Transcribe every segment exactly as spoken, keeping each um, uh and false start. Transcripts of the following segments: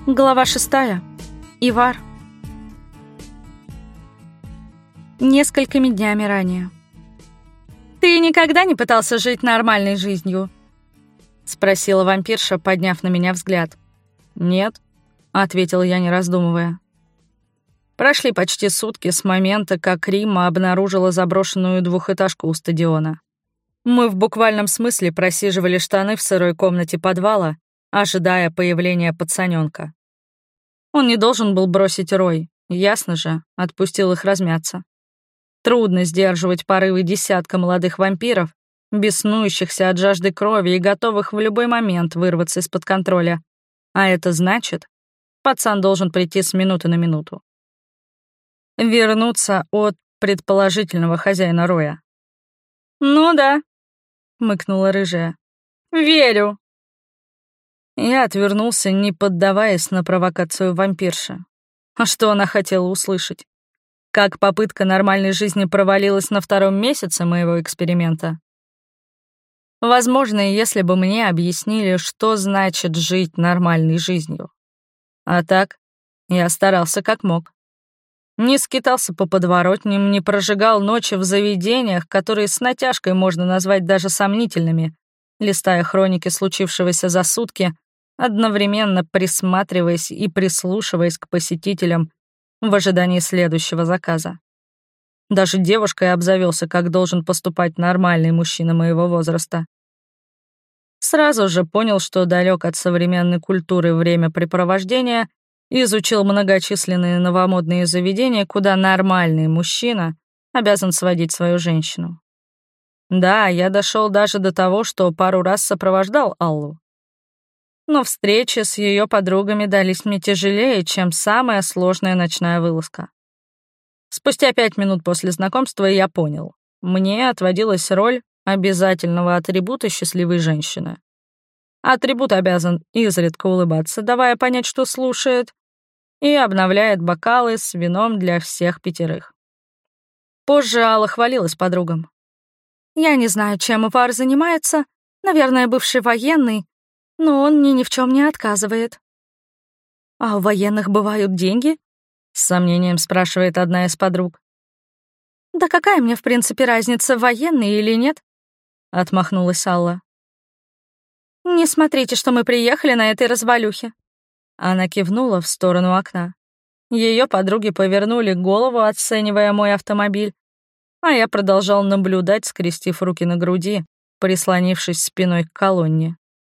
Глава шестая. Ивар. Несколькими днями ранее. «Ты никогда не пытался жить нормальной жизнью?» — спросила вампирша, подняв на меня взгляд. «Нет», — ответил я, не раздумывая. Прошли почти сутки с момента, как Римма обнаружила заброшенную двухэтажку у стадиона. Мы в буквальном смысле просиживали штаны в сырой комнате подвала, ожидая появления пацанёнка. Он не должен был бросить рой, ясно же, отпустил их размяться. Трудно сдерживать порывы десятка молодых вампиров, беснующихся от жажды крови и готовых в любой момент вырваться из-под контроля. А это значит, пацан должен прийти с минуты на минуту. Вернуться от предположительного хозяина роя. «Ну да», — мыкнула рыжая. «Верю». Я отвернулся, не поддаваясь на провокацию вампирши. А что она хотела услышать? Как попытка нормальной жизни провалилась на втором месяце моего эксперимента? Возможно, если бы мне объяснили, что значит жить нормальной жизнью. А так, я старался как мог. Не скитался по подворотням, не прожигал ночи в заведениях, которые с натяжкой можно назвать даже сомнительными, листая хроники случившегося за сутки, одновременно присматриваясь и прислушиваясь к посетителям в ожидании следующего заказа. Даже девушкой обзавелся, как должен поступать нормальный мужчина моего возраста. Сразу же понял, что далек от современной культуры времяпрепровождения, изучил многочисленные новомодные заведения, куда нормальный мужчина обязан сводить свою женщину. Да, я дошел даже до того, что пару раз сопровождал Аллу. Но встречи с ее подругами дались мне тяжелее, чем самая сложная ночная вылазка. Спустя пять минут после знакомства я понял, мне отводилась роль обязательного атрибута счастливой женщины. Атрибут обязан изредка улыбаться, давая понять, что слушает, и обновляет бокалы с вином для всех пятерых. Позже Алла хвалилась подругам. «Я не знаю, чем Ивар занимается, наверное, бывший военный, но он мне ни в чем не отказывает». «А у военных бывают деньги?» — с сомнением спрашивает одна из подруг. «Да какая мне, в принципе, разница, военный или нет?» — отмахнулась Алла. «Не смотрите, что мы приехали на этой развалюхе». Она кивнула в сторону окна. Ее подруги повернули голову, оценивая мой автомобиль, а я продолжал наблюдать, скрестив руки на груди, прислонившись спиной к колонне.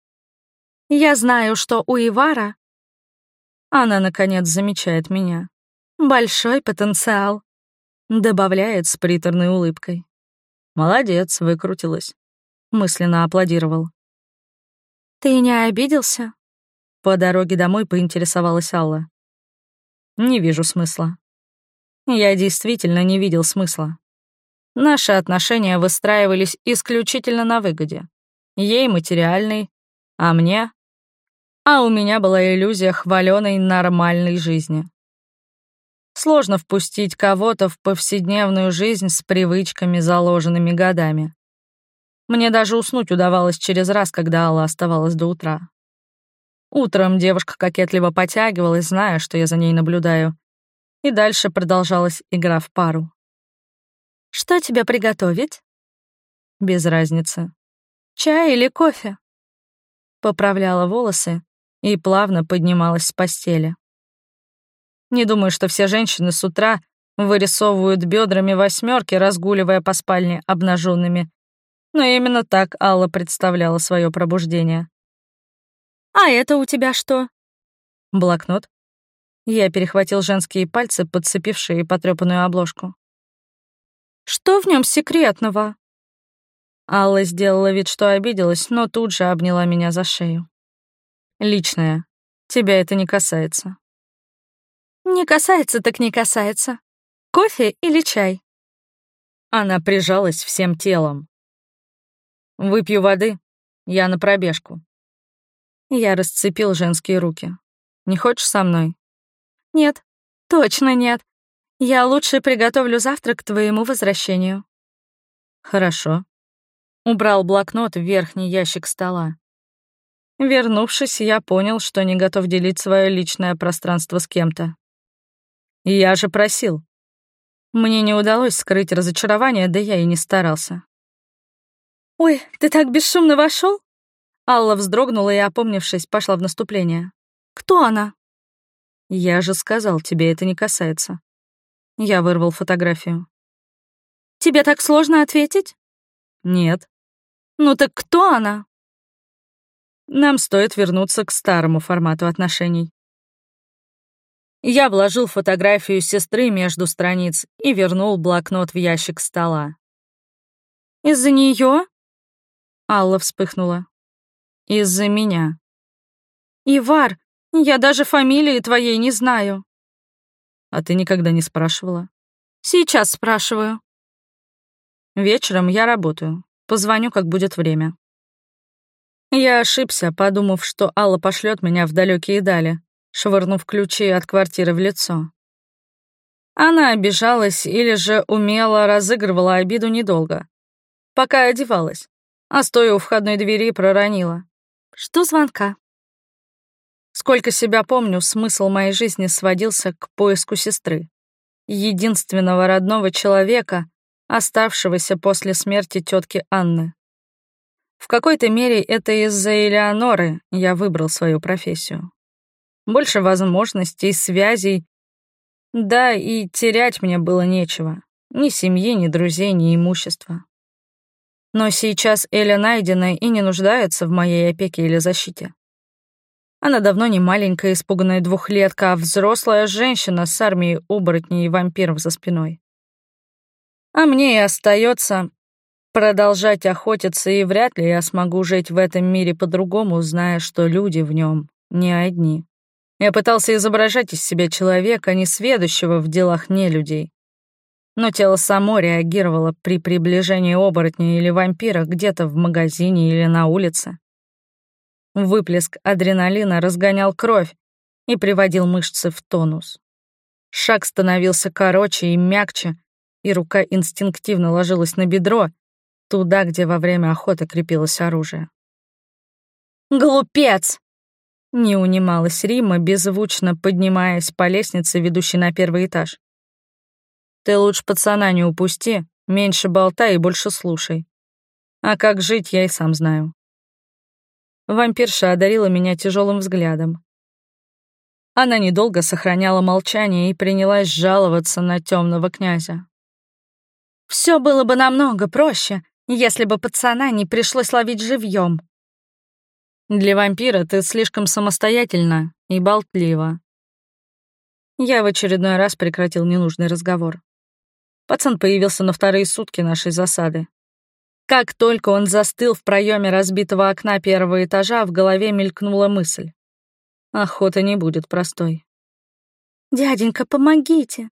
«Я знаю, что у Ивара...» Она, наконец, замечает меня. «Большой потенциал», — добавляет с приторной улыбкой. «Молодец, выкрутилась», — мысленно аплодировал. «Ты не обиделся?» По дороге домой поинтересовалась Алла. «Не вижу смысла». Я действительно не видел смысла. Наши отношения выстраивались исключительно на выгоде. Ей материальной, а мне... А у меня была иллюзия хвалёной нормальной жизни. Сложно впустить кого-то в повседневную жизнь с привычками, заложенными годами. Мне даже уснуть удавалось через раз, когда Алла оставалась до утра. Утром девушка кокетливо потягивалась, зная, что я за ней наблюдаю. И дальше продолжалась игра в пару. «Что тебе приготовить?» «Без разницы. Чай или кофе?» Поправляла волосы и плавно поднималась с постели. Не думаю, что все женщины с утра вырисовывают бедрами восьмерки, разгуливая по спальне обнаженными. Но именно так Алла представляла свое пробуждение. «А это у тебя что?» «Блокнот». Я перехватил женские пальцы, подцепившие потрёпанную обложку. «Что в нем секретного?» Алла сделала вид, что обиделась, но тут же обняла меня за шею. «Личное. Тебя это не касается». «Не касается, так не касается. Кофе или чай?» Она прижалась всем телом. «Выпью воды. Я на пробежку». Я расцепил женские руки. «Не хочешь со мной?» «Нет, точно нет. Я лучше приготовлю завтрак к твоему возвращению». «Хорошо». Убрал блокнот в верхний ящик стола. Вернувшись, я понял, что не готов делить свое личное пространство с кем-то. Я же просил. Мне не удалось скрыть разочарование, да я и не старался. «Ой, ты так бесшумно вошел? Алла вздрогнула и, опомнившись, пошла в наступление. «Кто она?» «Я же сказал, тебе это не касается». Я вырвал фотографию. «Тебе так сложно ответить?» «Нет». «Ну так кто она?» Нам стоит вернуться к старому формату отношений. Я вложил фотографию сестры между страниц и вернул блокнот в ящик стола. «Из-за нее?» Алла вспыхнула. «Из-за меня». «Ивар, я даже фамилии твоей не знаю». «А ты никогда не спрашивала?» «Сейчас спрашиваю». «Вечером я работаю. Позвоню, как будет время». Я ошибся, подумав, что Алла пошлет меня в далекие дали, швырнув ключи от квартиры в лицо. Она обижалась или же умело разыгрывала обиду недолго, пока одевалась, а стоя у входной двери проронила. «Жду звонка». Сколько себя помню, смысл моей жизни сводился к поиску сестры, единственного родного человека, оставшегося после смерти тетки Анны. В какой-то мере это из-за Элеоноры я выбрал свою профессию. Больше возможностей, связей. Да, и терять мне было нечего. Ни семьи, ни друзей, ни имущества. Но сейчас Эля найдена и не нуждается в моей опеке или защите. Она давно не маленькая испуганная двухлетка, а взрослая женщина с армией оборотней и вампиров за спиной. А мне и остается продолжать охотиться, и вряд ли я смогу жить в этом мире по-другому, зная, что люди в нем не одни. Я пытался изображать из себя человека, несведущего в делах нелюдей. Но тело само реагировало при приближении оборотня или вампира где-то в магазине или на улице. Выплеск адреналина разгонял кровь и приводил мышцы в тонус. Шаг становился короче и мягче, и рука инстинктивно ложилась на бедро, туда, где во время охоты крепилось оружие. «Глупец!» — не унималась Рима, беззвучно поднимаясь по лестнице, ведущей на первый этаж. «Ты лучше пацана не упусти, меньше болтай и больше слушай. А как жить, я и сам знаю». Вампирша одарила меня тяжелым взглядом. Она недолго сохраняла молчание и принялась жаловаться на темного князя. «Все было бы намного проще, если бы пацана не пришлось ловить живьем. Для вампира ты слишком самостоятельна и болтлива». Я в очередной раз прекратил ненужный разговор. Пацан появился на вторые сутки нашей засады. Как только он застыл в проеме разбитого окна первого этажа, в голове мелькнула мысль. Охота не будет простой. «Дяденька, помогите!»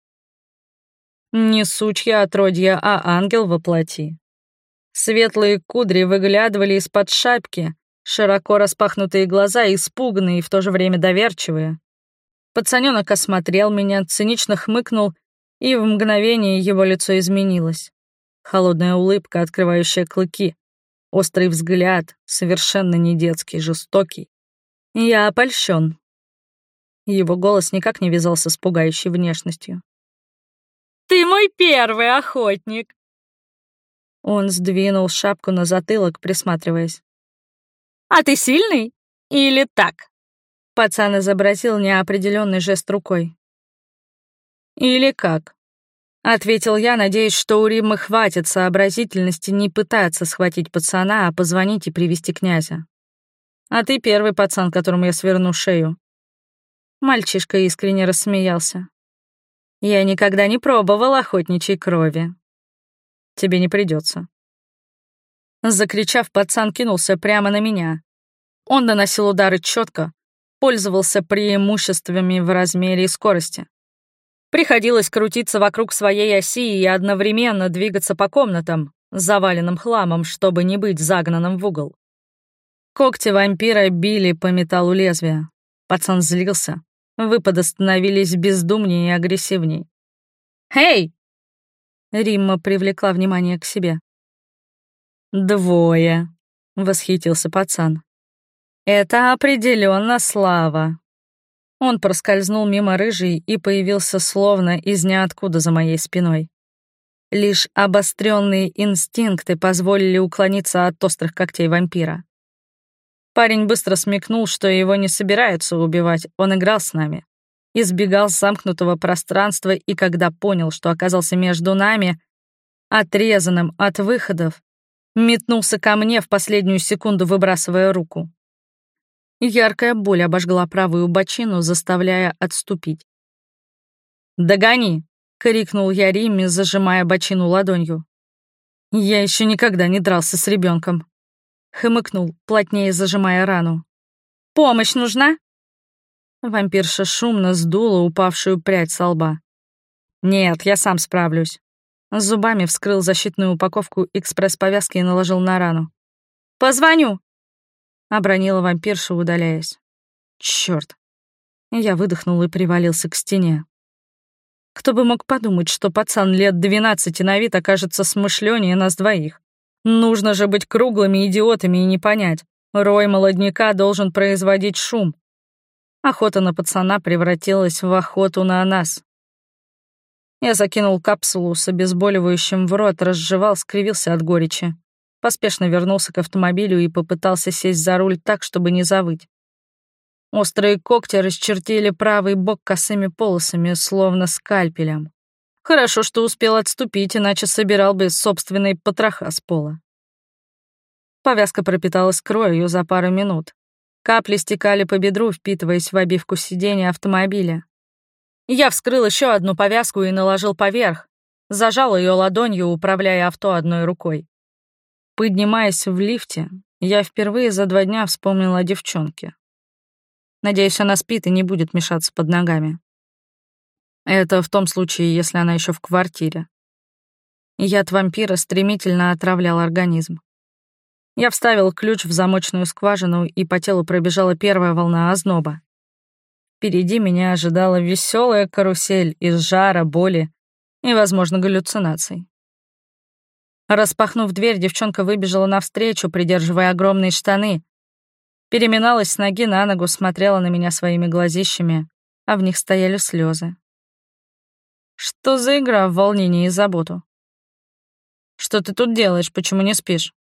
Не сучья отродья, а ангел во плоти. Светлые кудри выглядывали из-под шапки, широко распахнутые глаза, испуганные и в то же время доверчивые. Пацанёнок осмотрел меня, цинично хмыкнул, и в мгновение его лицо изменилось. Холодная улыбка, открывающая клыки, острый взгляд, совершенно не детский, жестокий. Я опольщен. Его голос никак не вязался с пугающей внешностью. «Ты мой первый охотник!» Он сдвинул шапку на затылок, присматриваясь. «А ты сильный? Или так?» Пацан изобразил неопределенный жест рукой. «Или как?» — ответил я, надеясь, что у Риммы хватит сообразительности не пытаться схватить пацана, а позвонить и привести князя. «А ты первый пацан, которому я сверну шею». Мальчишка искренне рассмеялся. «Я никогда не пробовал охотничьей крови. Тебе не придется». Закричав, пацан кинулся прямо на меня. Он наносил удары четко, пользовался преимуществами в размере и скорости. Приходилось крутиться вокруг своей оси и одновременно двигаться по комнатам, заваленным хламом, чтобы не быть загнанным в угол. Когти вампира били по металлу лезвия. Пацан злился. Выпады становились бездумнее и агрессивней. «Эй!» Римма привлекла внимание к себе. «Двое», — восхитился пацан. Это определенно Слава. Он проскользнул мимо рыжей и появился словно из ниоткуда за моей спиной. Лишь обостренные инстинкты позволили уклониться от острых когтей вампира. Парень быстро смекнул, что его не собираются убивать, он играл с нами. Избегал замкнутого пространства, и когда понял, что оказался между нами, отрезанным от выходов, метнулся ко мне в последнюю секунду, выбрасывая руку. Яркая боль обожгла правую бочину, заставляя отступить. «Догони!» — крикнул я Римме, зажимая бочину ладонью. «Я еще никогда не дрался с ребенком. Хмыкнул, плотнее зажимая рану. «Помощь нужна?» Вампирша шумно сдула упавшую прядь со лба. «Нет, я сам справлюсь». Зубами вскрыл защитную упаковку экспресс-повязки и наложил на рану. «Позвоню!» — обронила вампирша, удаляясь. «Чёрт!» Я выдохнул и привалился к стене. Кто бы мог подумать, что пацан лет двенадцати на вид окажется смышлёнее нас двоих. Нужно же быть круглыми идиотами и не понять. Рой молодняка должен производить шум. Охота на пацана превратилась в охоту на нас. Я закинул капсулу с обезболивающим в рот, разжевал, скривился от горечи. Поспешно вернулся к автомобилю и попытался сесть за руль так, чтобы не завыть. Острые когти расчертили правый бок косыми полосами, словно скальпелем. Хорошо, что успел отступить, иначе собирал бы собственные потроха с пола. Повязка пропиталась кровью за пару минут. Капли стекали по бедру, впитываясь в обивку сиденья автомобиля. Я вскрыл еще одну повязку и наложил поверх. Зажал ее ладонью, управляя авто одной рукой. Поднимаясь в лифте, я впервые за два дня вспомнил о девчонке. Надеюсь, она спит и не будет мешаться под ногами. Это в том случае, если она еще в квартире. Яд вампира стремительно отравлял организм. Я вставил ключ в замочную скважину, и по телу пробежала первая волна озноба. Впереди меня ожидала веселая карусель из жара, боли и, возможно, галлюцинаций. Распахнув дверь, девчонка выбежала навстречу, придерживая огромные штаны. Переминалась с ноги на ногу, смотрела на меня своими глазищами, а в них стояли слезы. Что за игра в волнении и заботу? Что ты тут делаешь, почему не спишь?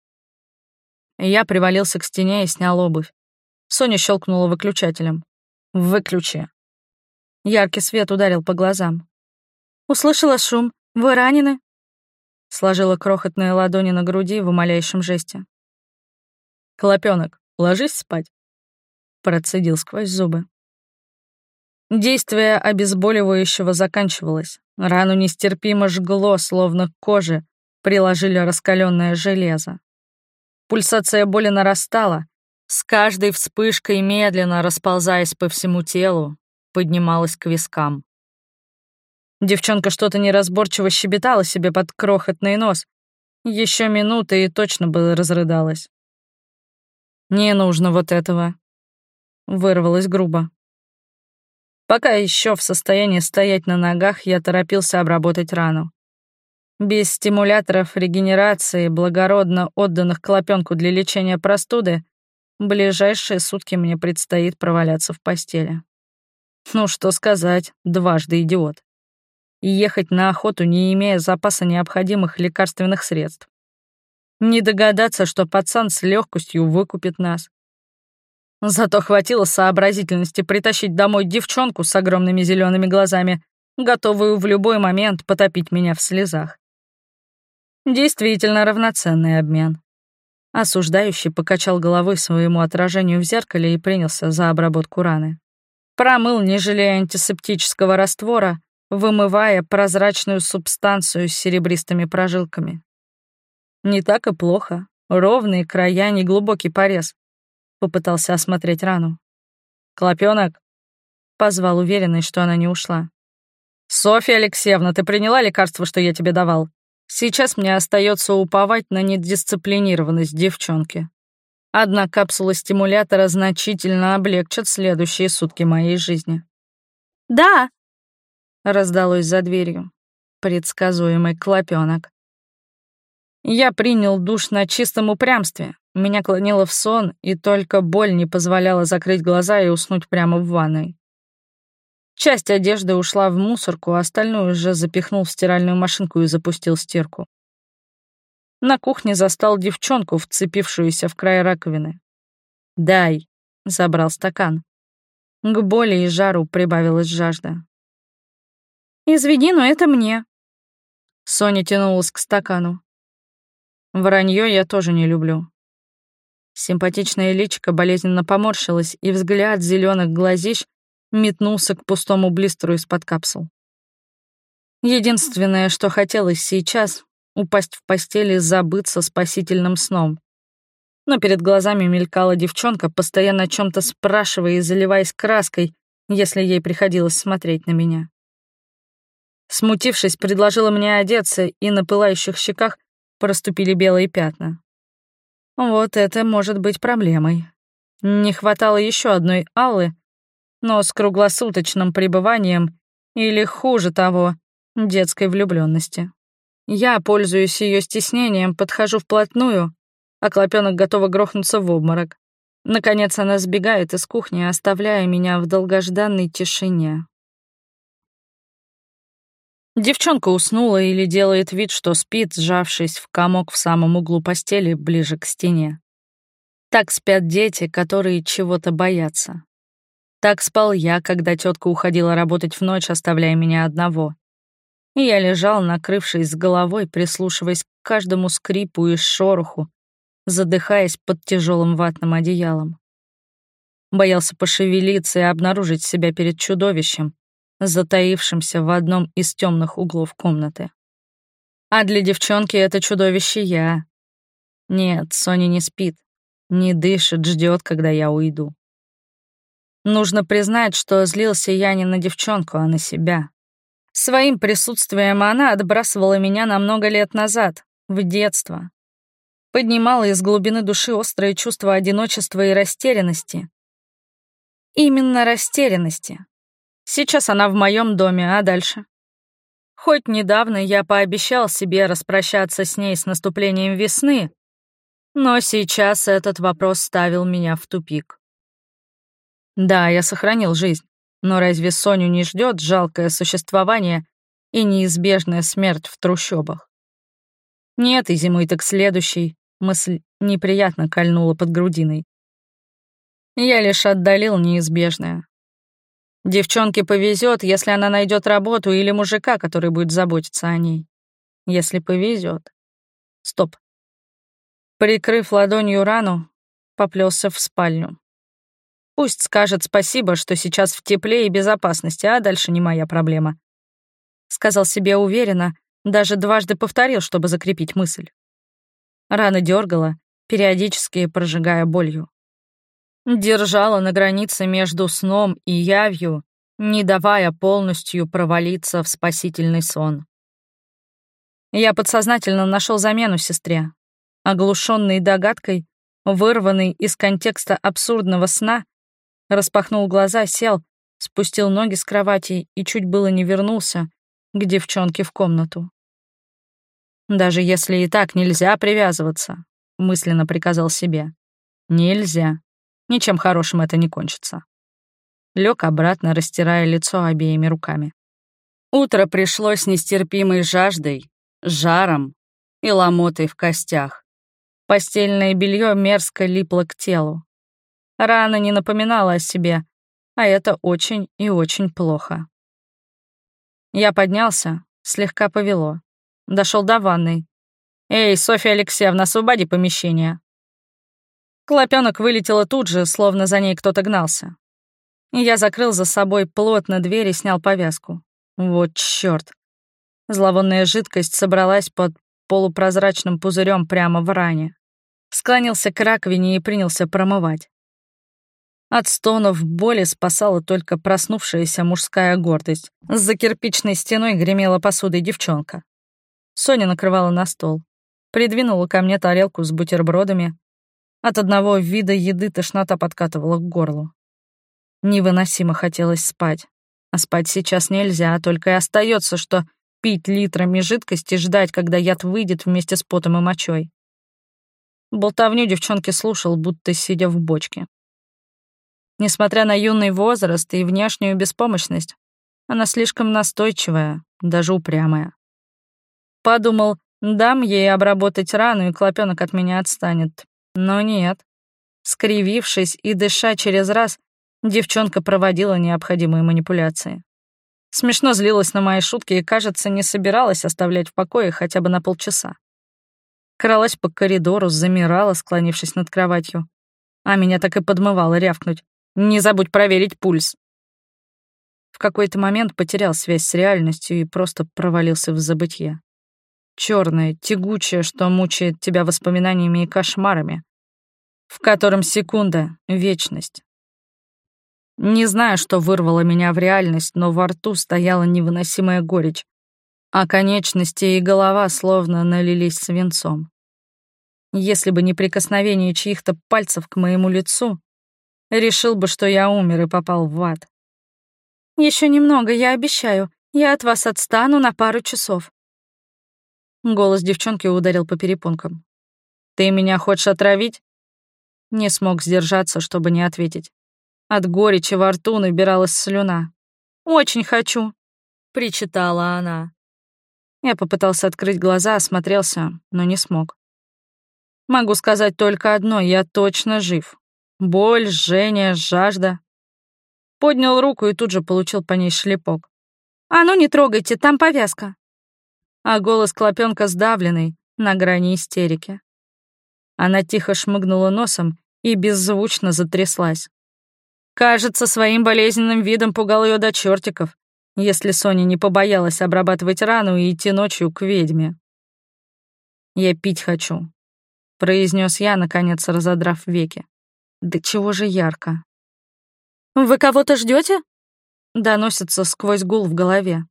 Я привалился к стене и снял обувь. Соня щелкнула выключателем. «Выключи». Яркий свет ударил по глазам. «Услышала шум. Вы ранены?» Сложила крохотные ладони на груди в умоляющем жесте. «Клопёнок, ложись спать», — процедил сквозь зубы. Действие обезболивающего заканчивалось. Рану нестерпимо жгло, словно к коже приложили раскаленное железо. Пульсация боли нарастала, с каждой вспышкой, медленно расползаясь по всему телу, поднималась к вискам. Девчонка что-то неразборчиво щебетала себе под крохотный нос. Еще минута и точно бы разрыдалась. «Не нужно вот этого», — вырвалось грубо. Пока еще в состоянии стоять на ногах, я торопился обработать рану. Без стимуляторов регенерации, благородно отданных клопенку для лечения простуды, ближайшие сутки мне предстоит проваляться в постели. Ну что сказать, дважды идиот. И ехать на охоту, не имея запаса необходимых лекарственных средств. Не догадаться, что пацан с легкостью выкупит нас. Зато хватило сообразительности притащить домой девчонку с огромными зелеными глазами, готовую в любой момент потопить меня в слезах. Действительно равноценный обмен. Осуждающий покачал головой своему отражению в зеркале и принялся за обработку раны. Промыл, не жалея антисептического раствора, вымывая прозрачную субстанцию с серебристыми прожилками. Не так и плохо. Ровные края, неглубокий порез. Попытался осмотреть рану. «Клопёнок?» — позвал, уверенный, что она не ушла. «Софья Алексеевна, ты приняла лекарство, что я тебе давал? Сейчас мне остается уповать на недисциплинированность девчонки. Одна капсула стимулятора значительно облегчит следующие сутки моей жизни». «Да!» — раздалось за дверью. Предсказуемый клопёнок. Я принял душ на чистом упрямстве, Меня клонило в сон, и только боль не позволяла закрыть глаза и уснуть прямо в ванной. Часть одежды ушла в мусорку, а остальную уже запихнул в стиральную машинку и запустил стирку. На кухне застал девчонку, вцепившуюся в край раковины. «Дай», — забрал стакан. К боли и жару прибавилась жажда. «Извини, но это мне». Соня тянулась к стакану. Вранье я тоже не люблю. Симпатичная личико болезненно поморщилась, и взгляд зеленых глазищ метнулся к пустому блистеру из-под капсул. Единственное, что хотелось сейчас — упасть в постель и забыться спасительным сном. Но перед глазами мелькала девчонка, постоянно о чем-то спрашивая и заливаясь краской, если ей приходилось смотреть на меня. Смутившись, предложила мне одеться, и на пылающих щеках проступили белые пятна. Вот это может быть проблемой. Не хватало еще одной Аллы, но с круглосуточным пребыванием, или, хуже того, детской влюбленности. Я, пользуясь ее стеснением, подхожу вплотную, а клопенок готова грохнуться в обморок. Наконец она сбегает из кухни, оставляя меня в долгожданной тишине. Девчонка уснула или делает вид, что спит, сжавшись в комок в самом углу постели, ближе к стене. Так спят дети, которые чего-то боятся. Так спал я, когда тетка уходила работать в ночь, оставляя меня одного. И я лежал, накрывшись с головой, прислушиваясь к каждому скрипу и шороху, задыхаясь под тяжелым ватным одеялом. Боялся пошевелиться и обнаружить себя перед чудовищем, затаившимся в одном из темных углов комнаты. А для девчонки это чудовище я. Нет, Соня не спит, не дышит, ждет, когда я уйду. Нужно признать, что злился я не на девчонку, а на себя. Своим присутствием она отбрасывала меня на много лет назад, в детство. Поднимала из глубины души острое чувство одиночества и растерянности. Именно растерянности. Сейчас она в моем доме, а дальше? Хоть недавно я пообещал себе распрощаться с ней с наступлением весны, но сейчас этот вопрос ставил меня в тупик. Да, я сохранил жизнь, но разве Соню не ждет жалкое существование и неизбежная смерть в трущобах? Нет, и зимой так следующей, мысль неприятно кольнула под грудиной. Я лишь отдалил неизбежное. Девчонке повезет, если она найдет работу или мужика, который будет заботиться о ней. Если повезет. Стоп. Прикрыв ладонью рану, поплелся в спальню. Пусть скажет спасибо, что сейчас в тепле и безопасности, а дальше не моя проблема. Сказал себе уверенно, даже дважды повторил, чтобы закрепить мысль. Рана дергала, периодически прожигая болью. Держала на границе между сном и явью, не давая полностью провалиться в спасительный сон. Я подсознательно нашел замену сестре. Оглушенный догадкой, вырванный из контекста абсурдного сна, распахнул глаза, сел, спустил ноги с кровати и чуть было не вернулся к девчонке в комнату. «Даже если и так нельзя привязываться», — мысленно приказал себе. «Нельзя. Ничем хорошим это не кончится». Лёг обратно, растирая лицо обеими руками. Утро пришло с нестерпимой жаждой, жаром и ломотой в костях. Постельное белье мерзко липло к телу. Рана не напоминала о себе, а это очень и очень плохо. Я поднялся, слегка повело. Дошел до ванной. «Эй, Софья Алексеевна, освободи помещение». Клопёнок вылетела тут же, словно за ней кто-то гнался. Я закрыл за собой плотно дверь и снял повязку. Вот чёрт. Зловонная жидкость собралась под полупрозрачным пузырем прямо в ране. Склонился к раковине и принялся промывать. От стонов боли спасала только проснувшаяся мужская гордость. За кирпичной стеной гремела посудой девчонка. Соня накрывала на стол. Придвинула ко мне тарелку с бутербродами. От одного вида еды тошнота подкатывала к горлу. Невыносимо хотелось спать. А спать сейчас нельзя, только и остается, что пить литрами жидкости и ждать, когда яд выйдет вместе с потом и мочой. Болтовню девчонки слушал, будто сидя в бочке. Несмотря на юный возраст и внешнюю беспомощность, она слишком настойчивая, даже упрямая. Подумал, дам ей обработать рану, и клопёнок от меня отстанет. Но нет. Скривившись и дыша через раз, девчонка проводила необходимые манипуляции. Смешно злилась на мои шутки и, кажется, не собиралась оставлять в покое хотя бы на полчаса. Кралась по коридору, замирала, склонившись над кроватью. А меня так и подмывало рявкнуть. «Не забудь проверить пульс!» В какой-то момент потерял связь с реальностью и просто провалился в забытье. Черное, тягучее, что мучает тебя воспоминаниями и кошмарами, в котором секунда — вечность. Не знаю, что вырвало меня в реальность, но во рту стояла невыносимая горечь, а конечности и голова словно налились свинцом. Если бы не прикосновение чьих-то пальцев к моему лицу, решил бы, что я умер и попал в ад. Еще немного, я обещаю. Я от вас отстану на пару часов. Голос девчонки ударил по перепонкам. «Ты меня хочешь отравить?» Не смог сдержаться, чтобы не ответить. От горечи во рту набиралась слюна. «Очень хочу», — причитала она. Я попытался открыть глаза, осмотрелся, но не смог. Могу сказать только одно — я точно жив. Боль, жжение, жажда. Поднял руку и тут же получил по ней шлепок. «А ну не трогайте, там повязка». А голос клопёнка сдавленный, на грани истерики. Она тихо шмыгнула носом и беззвучно затряслась. Кажется, своим болезненным видом пугал ее до чертиков, если Соня не побоялась обрабатывать рану и идти ночью к ведьме. «Я пить хочу», — произнес я, наконец разодрав веки. «Да чего же ярко». «Вы кого-то ждете? Доносится сквозь гул в голове.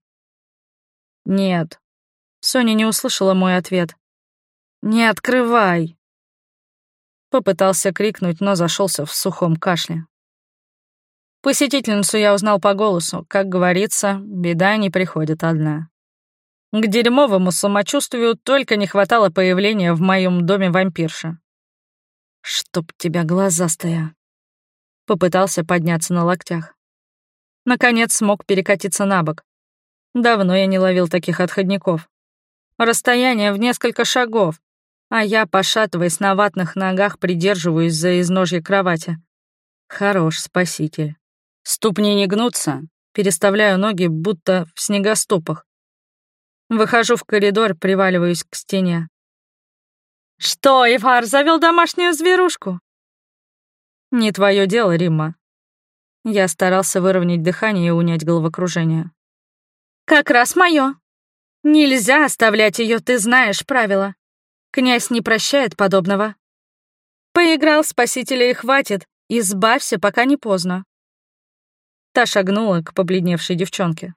«Нет». Соня не услышала мой ответ. «Не открывай!» Попытался крикнуть, но зашелся в сухом кашле. Посетительницу я узнал по голосу. Как говорится, беда не приходит одна. К дерьмовому самочувствию только не хватало появления в моем доме вампирши. «Чтоб тебя глазастая!» Попытался подняться на локтях. Наконец смог перекатиться на бок. Давно я не ловил таких отходников. Расстояние в несколько шагов, а я, пошатываясь на ватных ногах, придерживаюсь за изножье кровати. Хорош спаситель. Ступни не гнутся, переставляю ноги, будто в снегоступах. Выхожу в коридор, приваливаюсь к стене. «Что, Ивар, завел домашнюю зверушку?» «Не твое дело, Римма». Я старался выровнять дыхание и унять головокружение. «Как раз мое. Нельзя оставлять ее, ты знаешь правила. Князь не прощает подобного. Поиграл в спасителя и хватит, избавься, пока не поздно». Та шагнула к побледневшей девчонке.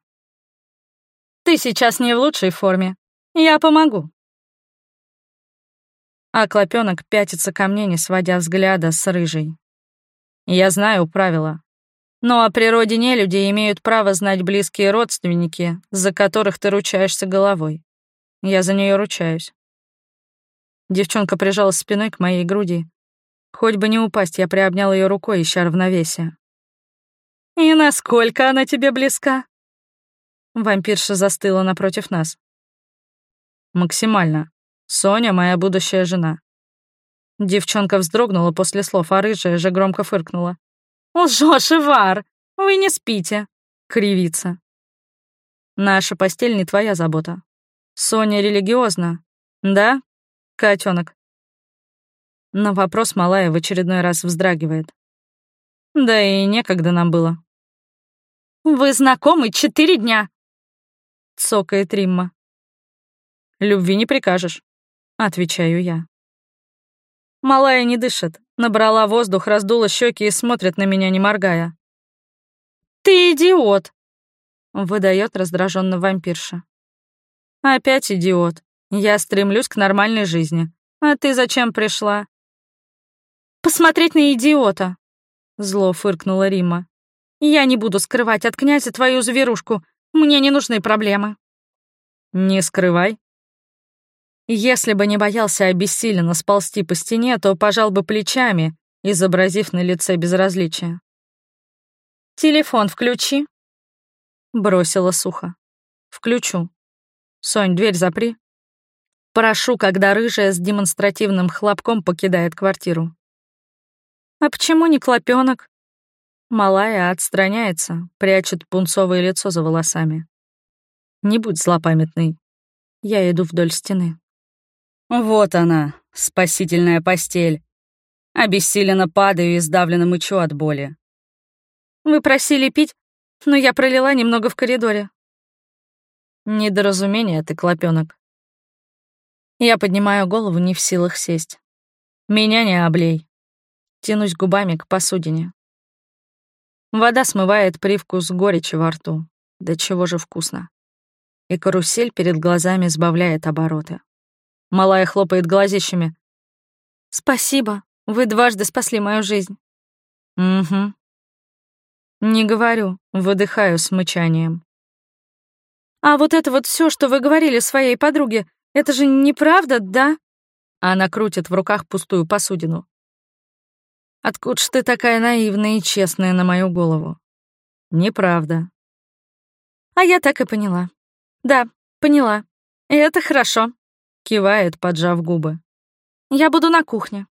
«Ты сейчас не в лучшей форме. Я помогу». А клопёнок пятится ко мне, не сводя взгляда с рыжей. Я знаю правила. Но о природе нелюдей имеют право знать близкие родственники, за которых ты ручаешься головой. Я за нее ручаюсь. Девчонка прижалась спиной к моей груди. Хоть бы не упасть, я приобнял ее рукой, ища равновесия. «И насколько она тебе близка?» Вампирша застыла напротив нас. «Максимально. Соня — моя будущая жена». Девчонка вздрогнула после слов, а рыжая же громко фыркнула. «Лжёшь, Ивар! Вы не спите!» — кривится. «Наша постель не твоя забота. Соня религиозна, да, котенок?» На вопрос малая в очередной раз вздрагивает. «Да и некогда нам было». «Вы знакомы четыре дня!» — цокает Римма. «Любви не прикажешь», — отвечаю я. Малая не дышит, набрала воздух, раздула щеки и смотрит на меня, не моргая. «Ты идиот!» — выдает раздраженно вампирша. «Опять идиот. Я стремлюсь к нормальной жизни. А ты зачем пришла?» «Посмотреть на идиота!» — зло фыркнула Римма. «Я не буду скрывать от князя твою зверушку. Мне не нужны проблемы». «Не скрывай». Если бы не боялся обессиленно сползти по стене, то пожал бы плечами, изобразив на лице безразличие. «Телефон включи», — бросила сухо. «Включу. Сонь, дверь запри». Прошу, когда рыжая с демонстративным хлопком покидает квартиру. «А почему не клопёнок?» Малая отстраняется, прячет пунцовое лицо за волосами. «Не будь злопамятной». Я иду вдоль стены. Вот она, спасительная постель. Обессиленно падаю и сдавленно мычу от боли. «Вы просили пить, но я пролила немного в коридоре». «Недоразумение ты, клопёнок». Я поднимаю голову, не в силах сесть. Меня не облей. Тянусь губами к посудине. Вода смывает привкус горечи во рту. Да чего же вкусно. И карусель перед глазами сбавляет обороты. Малая хлопает глазищами. «Спасибо, вы дважды спасли мою жизнь». «Угу». Не говорю, выдыхаю с мычанием. «А вот это вот все, что вы говорили своей подруге, это же неправда, да?» Она крутит в руках пустую посудину. «Откуда ж ты такая наивная и честная на мою голову?» «Неправда». «А я так и поняла. Да, поняла. И это хорошо», — кивает, поджав губы. «Я буду на кухне».